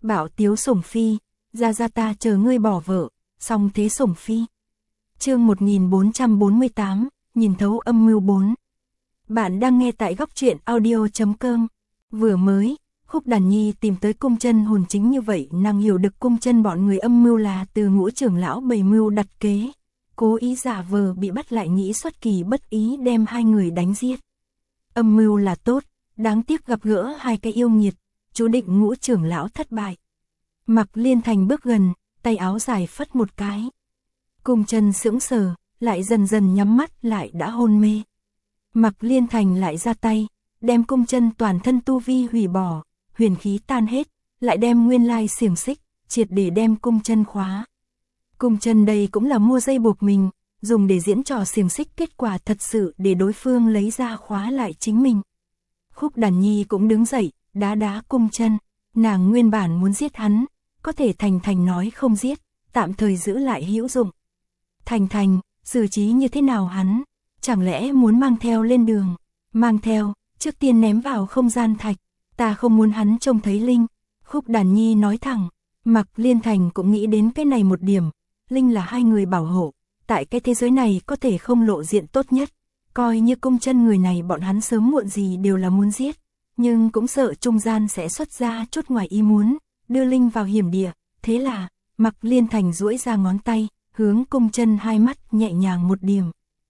Bảo tiếu sủng phi, ra ta chờ ngươi bỏ vợ, song thế sủng phi. Chương 1448, nhìn thấu âm mưu 4. Bạn đang nghe tại góc truyện audio.com. Vừa mới, Khúc Đàn Nhi tìm tới cung chân hồn chính như vậy, nàng hiểu được cung chân bọn người âm mưu là từ Ngũ trưởng lão bày mưu đặt kế, cố ý giả vờ bị bắt lại nghĩ xuất kỳ bất ý đem hai người đánh giết. Âm mưu là tốt, đáng tiếc gặp gỡ hai cái yêu nghiệt, chú định Ngũ trưởng lão thất bại. Mặc Liên Thành bước gần, tay áo dài phất một cái. Cung chân sững sờ, lại dần dần nhắm mắt lại đã hôn mê. Mặc Liên Thành lại ra tay, đem cung chân toàn thân tu vi hủy bỏ, huyền khí tan hết, lại đem nguyên lai xiềng xích, triệt để đem cung chân khóa. Cung chân đây cũng là mua dây buộc mình, dùng để diễn trò xiềng xích, kết quả thật sự để đối phương lấy ra khóa lại chính mình. Khúc Đàn Nhi cũng đứng dậy, đá cung chân, nàng nguyên bản muốn giết hắn, có thể Thành nói không giết, tạm thời giữ lại hữu dụng. Thành, xử trí như thế nào hắn? Chẳng lẽ muốn mang theo lên đường? Mang theo, trước tiên ném vào không gian thạch, ta không muốn hắn trông thấy Linh. Khúc Đàn Nhi nói thẳng, Mặc Liên Thành cũng nghĩ đến cái này một điểm, Linh là hai người bảo hộ, tại cái thế giới này có thể không lộ diện tốt nhất, coi như cung chân người này bọn hắn sớm muộn gì đều là muốn giết, nhưng cũng sợ trung gian sẽ xuất ra chút ngoài ý muốn, đưa Linh vào hiểm địa, thế là, Mặc Liên Thành duỗi ra ngón tay, hướng cung chân hai mắt nhẹ nhàng một điểm.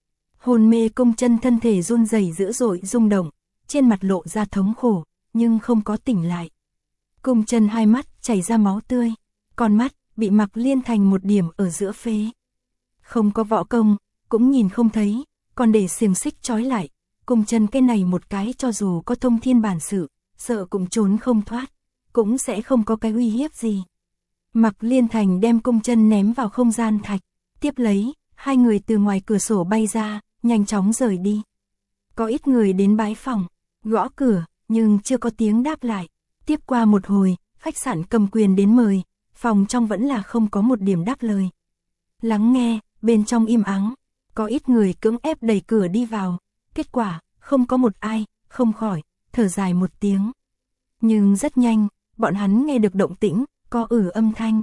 Hồn mê cung chân thân thể run rẩy dữ dội rung động, trên mặt lộ ra thống khổ, nhưng không có tỉnh lại. Cung chân hai mắt chảy ra máu tươi, con mắt bị Mặc Liên Thành một điểm ở giữa phế. Không có võ công, cũng nhìn không thấy, còn để xiềng xích trói lại, cung chân cái này một cái cho dù có thông thiên bản sự, sợ cũng trốn không thoát, cũng sẽ không có cái uy hiếp gì. Mặc Liên Thành đem cung chân ném vào không gian thạch, tiếp lấy, hai người từ ngoài cửa sổ bay ra, nhanh chóng rời đi. Có ít người đến bái phòng, gõ cửa, nhưng chưa có tiếng đáp lại. Tiếp qua một hồi, khách sạn cầm quyền đến mời, phòng trong vẫn là không có một điểm đáp lời. Lắng nghe, bên trong im ắng, có ít người cưỡng ép đẩy cửa đi vào, kết quả, không có một ai, không khỏi, thở dài một tiếng. Nhưng rất nhanh, bọn hắn nghe được động tĩnh, có âm thanh.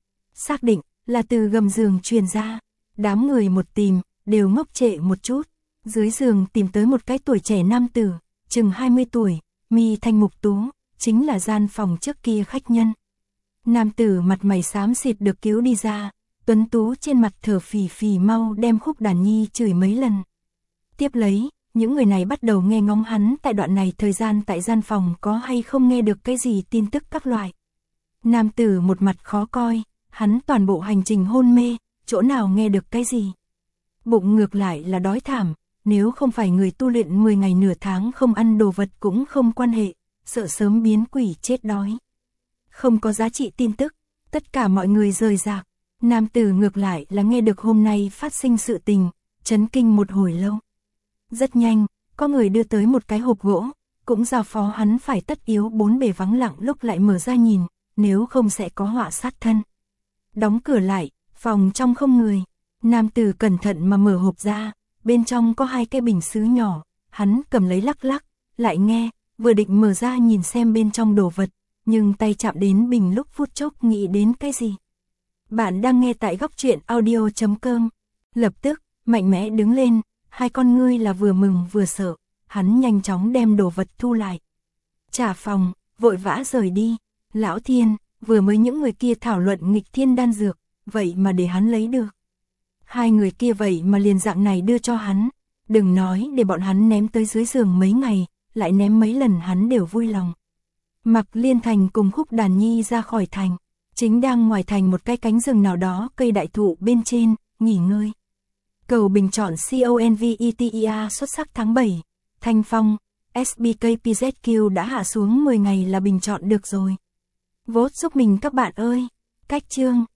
Xác định, là từ gầm giường truyền ra, đám người một tìm, đều ngốc trệ một chút. Dưới giường tìm tới một cái tuổi trẻ nam tử, chừng 20 tuổi, mi thanh mục tú, chính là gian phòng trước kia khách nhân. Nam tử mặt mày xám xịt được cứu đi ra, tuấn tú trên mặt thở phì phì mau đem Khúc Đàn Nhi chửi mấy lần. Tiếp lấy, những người này bắt đầu nghe ngóng hắn tại đoạn này thời gian tại gian phòng có hay không nghe được cái gì tin tức các loại. Nam tử một mặt khó coi, hắn toàn bộ hành trình hôn mê, chỗ nào nghe được cái gì. Bụng ngược lại là đói thảm, nếu không phải người tu luyện 10 ngày nửa tháng không ăn đồ vật cũng không quan hệ, sợ sớm biến quỷ chết đói. Không có giá trị tin tức, tất cả mọi người rời rạc. Nam tử ngược lại là nghe được hôm nay phát sinh sự tình, chấn kinh một hồi lâu. Rất nhanh, có người đưa tới một cái hộp gỗ, cũng giao phó hắn phải tất yếu 4 bề vắng lặng lúc lại mở ra nhìn, nếu không sẽ có họa sát thân. Đóng cửa lại, phòng trong không người. Nam tử cẩn thận mà mở hộp ra, bên trong có 2 cái bình sứ nhỏ, hắn cầm lấy lắc lắc, lại nghe, vừa định mở ra nhìn xem bên trong đồ vật, nhưng tay chạm đến bình lúc phút chốc nghĩ đến cái gì. Bạn đang nghe tại góc truyện audio.com, lập tức, mạnh mẽ đứng lên, 2 con ngươi là vừa mừng vừa sợ, hắn nhanh chóng đem đồ vật thu lại. Trả phòng, vội vã rời đi, lão thiên, vừa mới những người kia thảo luận nghịch thiên đan dược, vậy mà để hắn lấy được. 2 người kia vậy mà liền dạng này đưa cho hắn, đừng nói để bọn hắn ném tới dưới giường mấy ngày, lại ném mấy lần hắn đều vui lòng. Mặc Liên Thành cùng Khúc Đàn Nhi ra khỏi thành, chính đang ngoài thành một cái cánh rừng nào đó cây đại thụ bên trên, nghỉ ngơi. Cầu bình chọn CONVETEA xuất sắc tháng 7, Thanh Phong, SBKPZQ đã hạ xuống 10 ngày là bình chọn được rồi. Vote giúp mình các bạn ơi, cách chương.